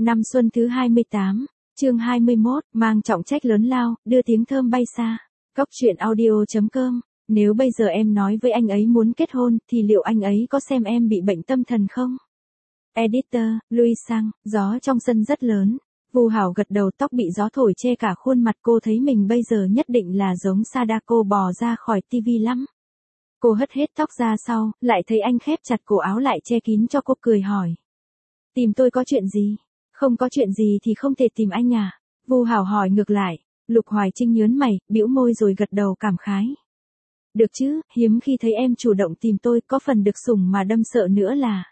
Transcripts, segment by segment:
Năm xuân thứ 28, chương 21, mang trọng trách lớn lao, đưa tiếng thơm bay xa. Cóc truyện audio.com. Nếu bây giờ em nói với anh ấy muốn kết hôn, thì liệu anh ấy có xem em bị bệnh tâm thần không? Editor, Louis Sang. Gió trong sân rất lớn. Vu Hảo gật đầu, tóc bị gió thổi che cả khuôn mặt, cô thấy mình bây giờ nhất định là giống Sadako bò ra khỏi tivi lắm. Cô hất hết tóc ra sau, lại thấy anh khép chặt cổ áo lại che kín cho cô, cười hỏi. Tìm tôi có chuyện gì? Không có chuyện gì thì không thể tìm anh à? Vu Hảo hỏi ngược lại. Lục Hoài Trinh nhớn mày, bĩu môi rồi gật đầu cảm khái. Được chứ, hiếm khi thấy em chủ động tìm tôi, có phần được sủng mà đâm sợ nữa là.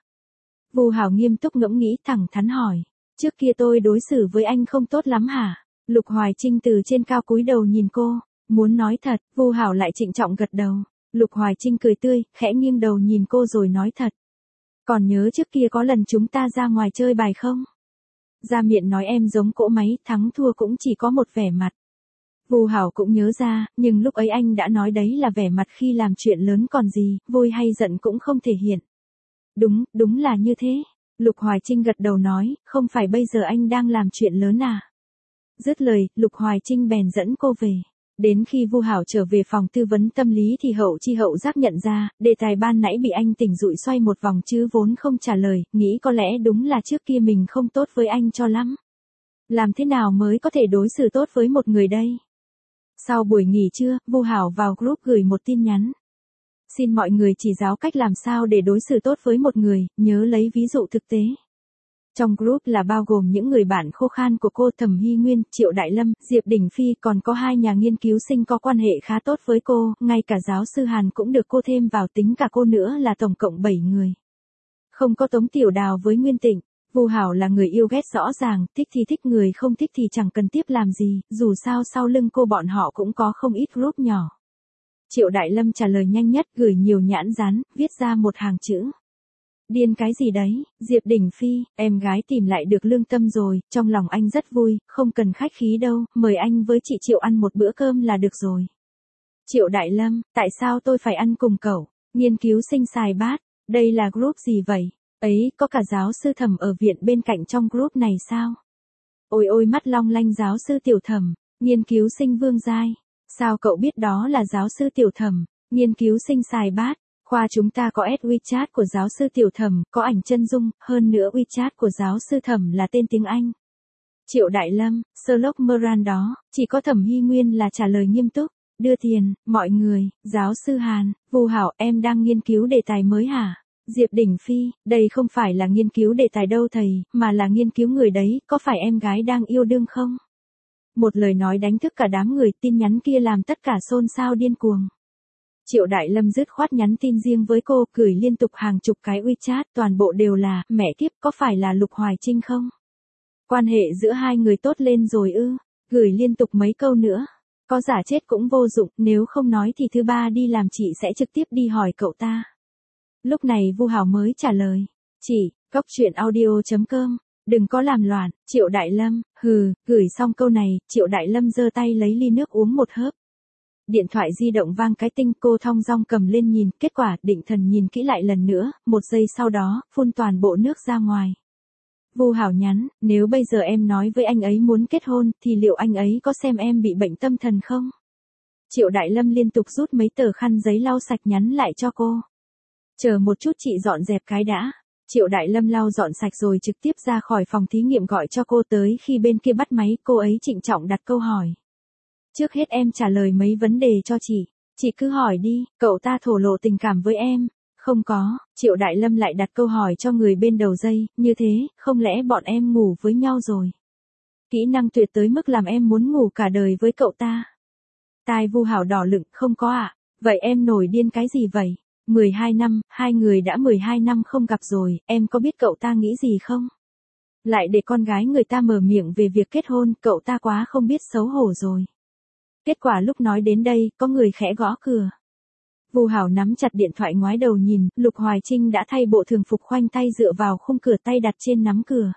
Vu Hảo nghiêm túc ngẫm nghĩ, thẳng thắn hỏi. Trước kia tôi đối xử với anh không tốt lắm hả? Lục Hoài Trinh từ trên cao cúi đầu nhìn cô. Muốn nói thật, Vu Hảo lại trịnh trọng gật đầu. Lục Hoài Trinh cười tươi, khẽ nghiêng đầu nhìn cô rồi nói thật. Còn nhớ trước kia có lần chúng ta ra ngoài chơi bài không? Ra miệng nói em giống cỗ máy, thắng thua cũng chỉ có một vẻ mặt. Vu Hảo cũng nhớ ra, nhưng lúc ấy anh đã nói đấy là vẻ mặt khi làm chuyện lớn còn gì, vui hay giận cũng không thể hiện. Đúng là như thế. Lục Hoài Trinh gật đầu nói, không phải bây giờ anh đang làm chuyện lớn à? Dứt lời, Lục Hoài Trinh bèn dẫn cô về. Đến khi Vu Hảo trở về phòng tư vấn tâm lý thì hậu chi hậu giác nhận ra, đề tài ban nãy bị anh tỉnh dụi xoay một vòng chứ vốn không trả lời, nghĩ có lẽ đúng là trước kia mình không tốt với anh cho lắm. Làm thế nào mới có thể đối xử tốt với một người đây? Sau buổi nghỉ trưa, Vu Hảo vào group gửi một tin nhắn. Xin mọi người chỉ giáo cách làm sao để đối xử tốt với một người, nhớ lấy ví dụ thực tế. Trong group là bao gồm những người bạn khô khan của cô, Thẩm Hy Nguyên, Triệu Đại Lâm, Diệp Đình Phi, còn có 2 nhà nghiên cứu sinh có quan hệ khá tốt với cô, ngay cả giáo sư Hàn cũng được cô thêm vào, tính cả cô nữa là tổng cộng 7 người. Không có Tống Tiểu Đào với Nguyên Tịnh. Vu Hảo là người yêu ghét rõ ràng, thích thì thích, người không thích thì chẳng cần tiếp làm gì, dù sao sau lưng cô bọn họ cũng có không ít group nhỏ. Triệu Đại Lâm trả lời nhanh nhất, gửi nhiều nhãn dán, viết ra một hàng chữ. Điên cái gì đấy, Diệp Đình Phi, em gái tìm lại được lương tâm rồi, trong lòng anh rất vui, không cần khách khí đâu, mời anh với chị Triệu ăn một bữa cơm là được rồi. Triệu Đại Lâm, tại sao tôi phải ăn cùng cậu? Nghiên cứu sinh xài bát, đây là group gì vậy? Ấy, có cả giáo sư Thẩm ở viện bên cạnh trong group này sao? Ôi ôi, mắt long lanh giáo sư Tiểu Thẩm, nghiên cứu sinh Vương Giai. Sao cậu biết đó là giáo sư Tiểu Thẩm, nghiên cứu sinh xài bát? Khoa chúng ta có add WeChat của giáo sư Tiểu Thẩm, có ảnh chân dung, hơn nữa WeChat của giáo sư Thẩm là tên tiếng Anh. Triệu Đại Lâm, Sherlock Moran đó, chỉ có Thẩm Hy Nguyên là trả lời nghiêm túc. Đưa tiền, mọi người, giáo sư Hàn, Vu Hảo, em đang nghiên cứu đề tài mới hả? Diệp Đình Phi, đây không phải là nghiên cứu đề tài đâu thầy, mà là nghiên cứu người đấy, có phải em gái đang yêu đương không? Một lời nói đánh thức cả đám người, tin nhắn kia làm tất cả xôn xao điên cuồng. Triệu Đại Lâm dứt khoát nhắn tin riêng với cô, gửi liên tục hàng chục cái WeChat, toàn bộ đều là, mẹ kiếp, có phải là Lục Hoài Trinh không? Quan hệ giữa hai người tốt lên rồi ư? Gửi liên tục mấy câu nữa. Có giả chết cũng vô dụng, nếu không nói thì thứ ba đi làm chị sẽ trực tiếp đi hỏi cậu ta. Lúc này Vu Hảo mới trả lời. Chị, cóc truyện audio.com. Đừng có làm loạn, Triệu Đại Lâm, gửi xong câu này, Triệu Đại Lâm giơ tay lấy ly nước uống một hớp. Điện thoại di động vang cái tinh, cô thong dong cầm lên nhìn, kết quả, định thần nhìn kỹ lại lần nữa, 1 giây sau đó, phun toàn bộ nước ra ngoài. Vu Hảo nhắn, nếu bây giờ em nói với anh ấy muốn kết hôn, thì liệu anh ấy có xem em bị bệnh tâm thần không? Triệu Đại Lâm liên tục rút mấy tờ khăn giấy lau sạch nhắn lại cho cô. Chờ một chút chị dọn dẹp cái đã. Triệu Đại Lâm lau dọn sạch rồi trực tiếp ra khỏi phòng thí nghiệm gọi cho cô tới, khi bên kia bắt máy, cô ấy trịnh trọng đặt câu hỏi. Trước hết em trả lời mấy vấn đề cho chị cứ hỏi đi, cậu ta thổ lộ tình cảm với em. Không có, Triệu Đại Lâm lại đặt câu hỏi cho người bên đầu dây, như thế, không lẽ bọn em ngủ với nhau rồi? Kỹ năng tuyệt tới mức làm em muốn ngủ cả đời với cậu ta. Tai Vu Hảo đỏ lựng, không có ạ. Vậy em nổi điên cái gì vậy? 12 năm, hai người đã 12 năm không gặp rồi, em có biết cậu ta nghĩ gì không? Lại để con gái người ta mở miệng về việc kết hôn, cậu ta quá không biết xấu hổ rồi. Kết quả lúc nói đến đây, có người khẽ gõ cửa. Vu Hảo nắm chặt điện thoại ngoái đầu nhìn, Lục Hoài Trinh đã thay bộ thường phục khoanh tay dựa vào khung cửa, tay đặt trên nắm cửa.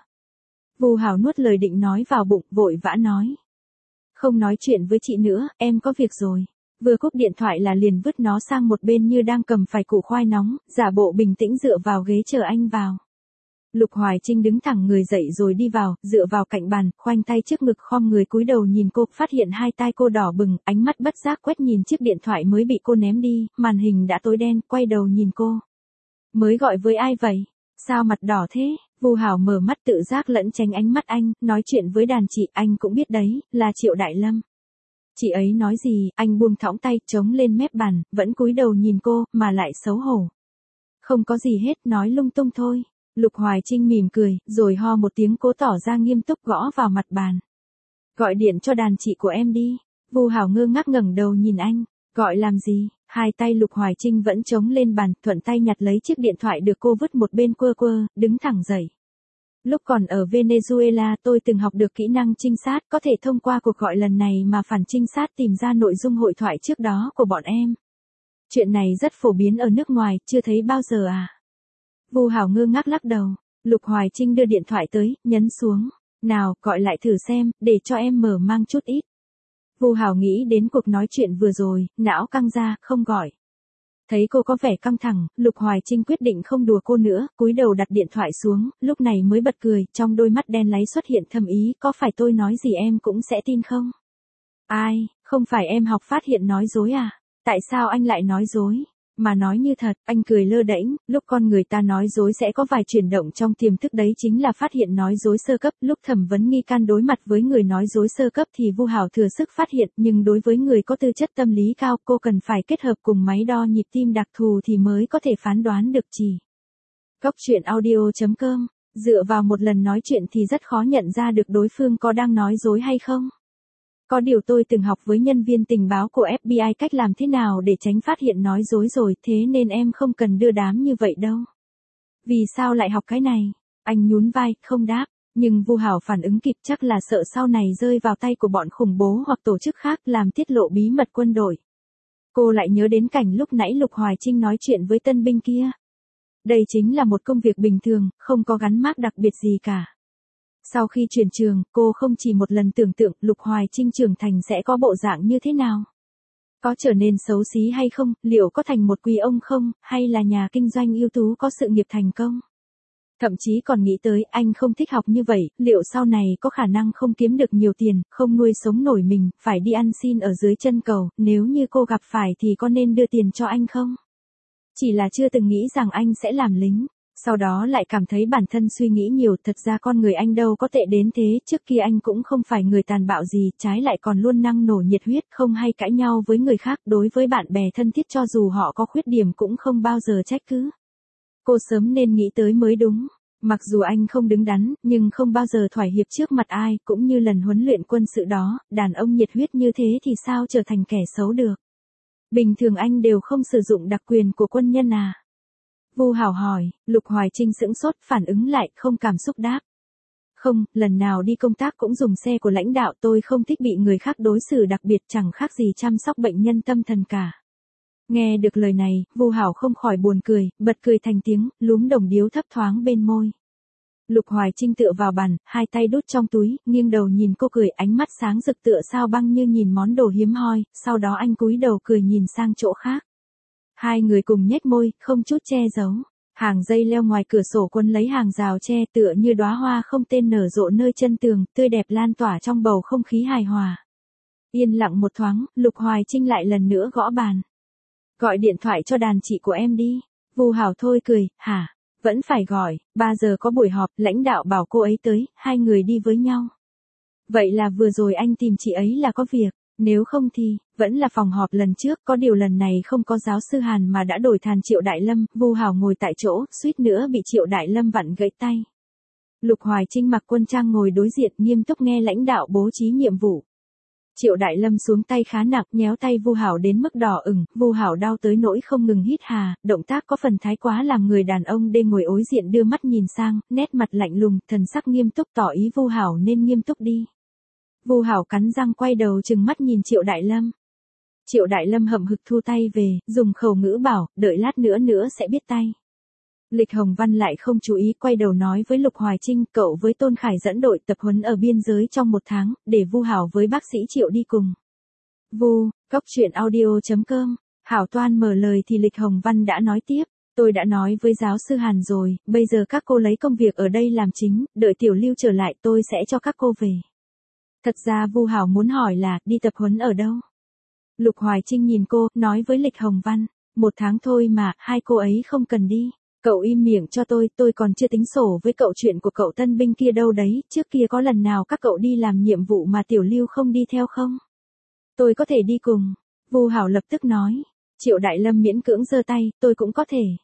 Vu Hảo nuốt lời định nói vào bụng, vội vã nói. Không nói chuyện với chị nữa, em có việc rồi. Vừa cúp điện thoại là liền vứt nó sang một bên như đang cầm phải củ khoai nóng, giả bộ bình tĩnh dựa vào ghế chờ anh vào. Lục Hoài Trinh đứng thẳng người dậy rồi đi vào, dựa vào cạnh bàn, khoanh tay trước ngực khom người cúi đầu nhìn cô, phát hiện hai tai cô đỏ bừng, ánh mắt bất giác quét nhìn chiếc điện thoại mới bị cô ném đi, màn hình đã tối đen, quay đầu nhìn cô. Mới gọi với ai vậy? Sao mặt đỏ thế? Vu Hảo mở mắt tự giác lẫn tránh ánh mắt anh, nói chuyện với đàn chị, anh cũng biết đấy, là Triệu Đại Lâm. Chị ấy nói gì, anh buông thõng tay, chống lên mép bàn, vẫn cúi đầu nhìn cô, mà lại xấu hổ. Không có gì hết, nói lung tung thôi. Lục Hoài Trinh mỉm cười, rồi ho một tiếng cố tỏ ra nghiêm túc gõ vào mặt bàn. Gọi điện cho đàn chị của em đi. Vu Hảo ngơ ngác ngẩng đầu nhìn anh. Gọi làm gì? Hai tay Lục Hoài Trinh vẫn chống lên bàn, thuận tay nhặt lấy chiếc điện thoại được cô vứt một bên quơ quơ, đứng thẳng dậy. Lúc còn ở Venezuela tôi từng học được kỹ năng trinh sát, có thể thông qua cuộc gọi lần này mà phản trinh sát tìm ra nội dung hội thoại trước đó của bọn em. Chuyện này rất phổ biến ở nước ngoài, chưa thấy bao giờ à? Vu Hảo ngơ ngác lắc đầu. Lục Hoài Trinh đưa điện thoại tới, nhấn xuống. Nào, gọi lại thử xem, để cho em mở mang chút ít. Vu Hảo nghĩ đến cuộc nói chuyện vừa rồi, não căng ra, không gọi. Thấy cô có vẻ căng thẳng, Lục Hoài Trinh quyết định không đùa cô nữa, cúi đầu đặt điện thoại xuống, lúc này mới bật cười, trong đôi mắt đen láy xuất hiện thâm ý, có phải tôi nói gì em cũng sẽ tin không? Ai, không phải em học phát hiện nói dối à? Tại sao anh lại nói dối? Mà nói như thật, anh cười lơ đễnh, lúc con người ta nói dối sẽ có vài chuyển động trong tiềm thức, đấy chính là phát hiện nói dối sơ cấp. Lúc thẩm vấn nghi can đối mặt với người nói dối sơ cấp thì Vu Hảo thừa sức phát hiện, nhưng đối với người có tư chất tâm lý cao, cô cần phải kết hợp cùng máy đo nhịp tim đặc thù thì mới có thể phán đoán được chỉ. Goctruyện.audio.com, dựa vào một lần nói chuyện thì rất khó nhận ra được đối phương có đang nói dối hay không. Có điều tôi từng học với nhân viên tình báo của FBI cách làm thế nào để tránh phát hiện nói dối rồi, thế nên em không cần đưa đám như vậy đâu. Vì sao lại học cái này? Anh nhún vai, không đáp, nhưng Vu Hảo phản ứng kịp, chắc là sợ sau này rơi vào tay của bọn khủng bố hoặc tổ chức khác làm tiết lộ bí mật quân đội. Cô lại nhớ đến cảnh lúc nãy Lục Hoài Trinh nói chuyện với tân binh kia. Đây chính là một công việc bình thường, không có gắn mác đặc biệt gì cả. Sau khi chuyển trường, cô không chỉ một lần tưởng tượng Lục Hoài Trinh trưởng thành sẽ có bộ dạng như thế nào. Có trở nên xấu xí hay không, liệu có thành một quý ông không, hay là nhà kinh doanh ưu tú có sự nghiệp thành công. Thậm chí còn nghĩ tới anh không thích học như vậy, liệu sau này có khả năng không kiếm được nhiều tiền, không nuôi sống nổi mình, phải đi ăn xin ở dưới chân cầu, nếu như cô gặp phải thì có nên đưa tiền cho anh không? Chỉ là chưa từng nghĩ rằng anh sẽ làm lính. Sau đó lại cảm thấy bản thân suy nghĩ nhiều, thật ra con người anh đâu có tệ đến thế, trước kia anh cũng không phải người tàn bạo gì, trái lại còn luôn năng nổ nhiệt huyết, không hay cãi nhau với người khác, đối với bạn bè thân thiết cho dù họ có khuyết điểm cũng không bao giờ trách cứ. Cô sớm nên nghĩ tới mới đúng. Mặc dù anh không đứng đắn, nhưng không bao giờ thỏa hiệp trước mặt ai, cũng như lần huấn luyện quân sự đó, đàn ông nhiệt huyết như thế thì sao trở thành kẻ xấu được. Bình thường anh đều không sử dụng đặc quyền của quân nhân à? Vu Hảo hỏi, Lục Hoài Trinh sững sốt, phản ứng lại, không cảm xúc đáp. Không, lần nào đi công tác cũng dùng xe của lãnh đạo, tôi không thích bị người khác đối xử đặc biệt, chẳng khác gì chăm sóc bệnh nhân tâm thần cả. Nghe được lời này, Vu Hảo không khỏi buồn cười, bật cười thành tiếng, lúm đồng điếu thấp thoáng bên môi. Lục Hoài Trinh tựa vào bàn, hai tay đút trong túi, nghiêng đầu nhìn cô cười, ánh mắt sáng rực tựa sao băng như nhìn món đồ hiếm hoi, sau đó anh cúi đầu cười nhìn sang chỗ khác. Hai người cùng nhếch môi, không chút che giấu. Hàng dây leo ngoài cửa sổ quấn lấy hàng rào tre tựa như đóa hoa không tên nở rộ nơi chân tường, tươi đẹp lan tỏa trong bầu không khí hài hòa. Yên lặng một thoáng, Lục Hoài Trinh lại lần nữa gõ bàn. Gọi điện thoại cho đàn chị của em đi. Vu Hảo thôi cười, hả? Vẫn phải gọi, 3 giờ có buổi họp, lãnh đạo bảo cô ấy tới, hai người đi với nhau. Vậy là vừa rồi anh tìm chị ấy là có việc. Nếu không thì, vẫn là phòng họp lần trước, có điều lần này không có giáo sư Hàn mà đã đổi thành Triệu Đại Lâm. Vu Hảo ngồi tại chỗ, suýt nữa bị Triệu Đại Lâm vặn gãy tay. Lục Hoài Trinh mặc quân trang ngồi đối diện, nghiêm túc nghe lãnh đạo bố trí nhiệm vụ. Triệu Đại Lâm xuống tay khá nặng, nhéo tay Vu Hảo đến mức đỏ ửng, Vu Hảo đau tới nỗi không ngừng hít hà, động tác có phần thái quá làm người đàn ông đê ngồi đối diện đưa mắt nhìn sang, nét mặt lạnh lùng, thần sắc nghiêm túc tỏ ý Vu Hảo nên nghiêm túc đi. Vu Hảo cắn răng quay đầu trừng mắt nhìn Triệu Đại Lâm. Triệu Đại Lâm hậm hực thu tay về, dùng khẩu ngữ bảo, đợi lát nữa sẽ biết tay. Lịch Hồng Văn lại không chú ý, quay đầu nói với Lục Hoài Trinh, cậu với Tôn Khải dẫn đội tập huấn ở biên giới trong 1 tháng, để Vu Hảo với bác sĩ Triệu đi cùng. Vu, Goctruyện.audio.com, Hảo toan mở lời thì Lịch Hồng Văn đã nói tiếp. Tôi đã nói với giáo sư Hàn rồi, bây giờ các cô lấy công việc ở đây làm chính, đợi Tiểu Lưu trở lại tôi sẽ cho các cô về. Thật ra Vu Hảo muốn hỏi là, đi tập huấn ở đâu? Lục Hoài Trinh nhìn cô, nói với Lịch Hồng Văn, 1 tháng thôi mà, hai cô ấy không cần đi. Cậu im miệng cho tôi còn chưa tính sổ với cậu chuyện của cậu tân binh kia đâu đấy, trước kia có lần nào các cậu đi làm nhiệm vụ mà Tiểu Lưu không đi theo không? Tôi có thể đi cùng. Vu Hảo lập tức nói. Triệu Đại Lâm miễn cưỡng giơ tay, tôi cũng có thể.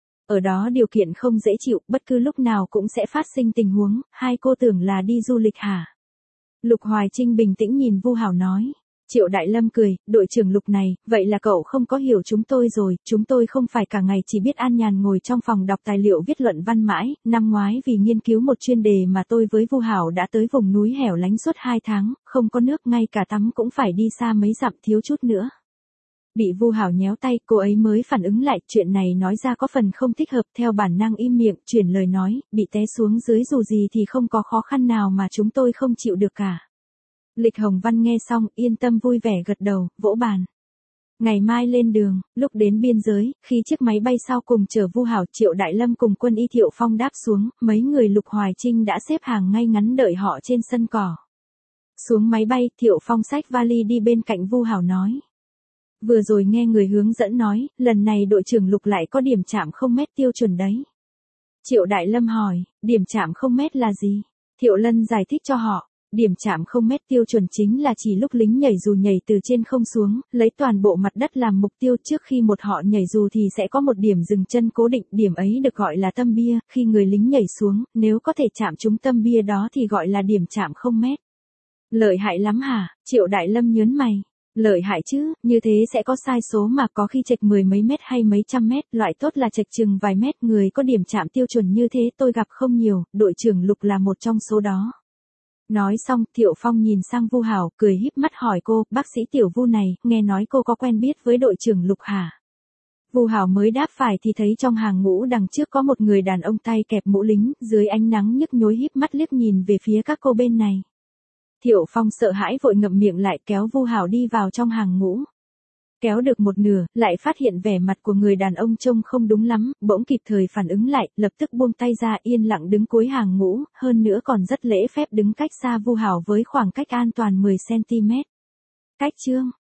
Ở đó điều kiện không dễ chịu, bất cứ lúc nào cũng sẽ phát sinh tình huống, hai cô tưởng là đi du lịch hả? Lục Hoài Trinh bình tĩnh nhìn Vu Hảo nói. Triệu Đại Lâm cười, đội trưởng Lục này, vậy là cậu không có hiểu chúng tôi rồi, chúng tôi không phải cả ngày chỉ biết an nhàn ngồi trong phòng đọc tài liệu viết luận văn mãi, năm ngoái vì nghiên cứu một chuyên đề mà tôi với Vu Hảo đã tới vùng núi hẻo lánh suốt 2 tháng, không có nước ngay cả tắm cũng phải đi xa mấy dặm thiếu chút nữa. Bị Vu Hảo nhéo tay, cô ấy mới phản ứng lại, chuyện này nói ra có phần không thích hợp, theo bản năng im miệng, chuyển lời nói, bị té xuống dưới dù gì thì không có khó khăn nào mà chúng tôi không chịu được cả. Lịch Hồng Văn nghe xong, yên tâm vui vẻ gật đầu, vỗ bàn. Ngày mai lên đường, lúc đến biên giới, khi chiếc máy bay sau cùng chở Vu Hảo, Triệu Đại Lâm cùng Quân Y Thiệu Phong đáp xuống, mấy người Lục Hoài Trinh đã xếp hàng ngay ngắn đợi họ trên sân cỏ. Xuống máy bay, Thiệu Phong xách vali đi bên cạnh Vu Hảo nói. Vừa rồi nghe người hướng dẫn nói, lần này đội trưởng Lục lại có điểm chạm 0 mét tiêu chuẩn đấy. Triệu Đại Lâm hỏi, điểm chạm 0 mét là gì? Thiệu Lân giải thích cho họ. Điểm chạm 0 mét tiêu chuẩn chính là chỉ lúc lính nhảy dù nhảy từ trên không xuống, lấy toàn bộ mặt đất làm mục tiêu, trước khi một họ nhảy dù thì sẽ có một điểm dừng chân cố định, điểm ấy được gọi là tâm bia, khi người lính nhảy xuống, nếu có thể chạm trúng tâm bia đó thì gọi là điểm chạm 0 mét. Lợi hại lắm hả? Triệu Đại Lâm nhớn mày. Lợi hại chứ, như thế sẽ có sai số mà có khi chệch 10 mấy mét hay mấy trăm mét, loại tốt là chệch chừng vài mét, người có điểm chạm tiêu chuẩn như thế tôi gặp không nhiều, đội trưởng Lục là một trong số đó. Nói xong, Thiệu Phong nhìn sang Vu Hảo, cười híp mắt hỏi cô, bác sĩ Tiểu Vu này, nghe nói cô có quen biết với đội trưởng Lục hả? Vu Hảo mới đáp phải thì thấy trong hàng ngũ đằng trước có một người đàn ông tay kẹp mũ lính, dưới ánh nắng nhức nhối híp mắt liếc nhìn về phía các cô bên này. Thiệu Phong sợ hãi vội ngậm miệng lại kéo Vu Hảo đi vào trong hàng ngũ. Kéo được một nửa, lại phát hiện vẻ mặt của người đàn ông trông không đúng lắm, bỗng kịp thời phản ứng lại, lập tức buông tay ra yên lặng đứng cuối hàng ngũ, hơn nữa còn rất lễ phép đứng cách xa Vu Hảo với khoảng cách an toàn 10 cm. Cách chương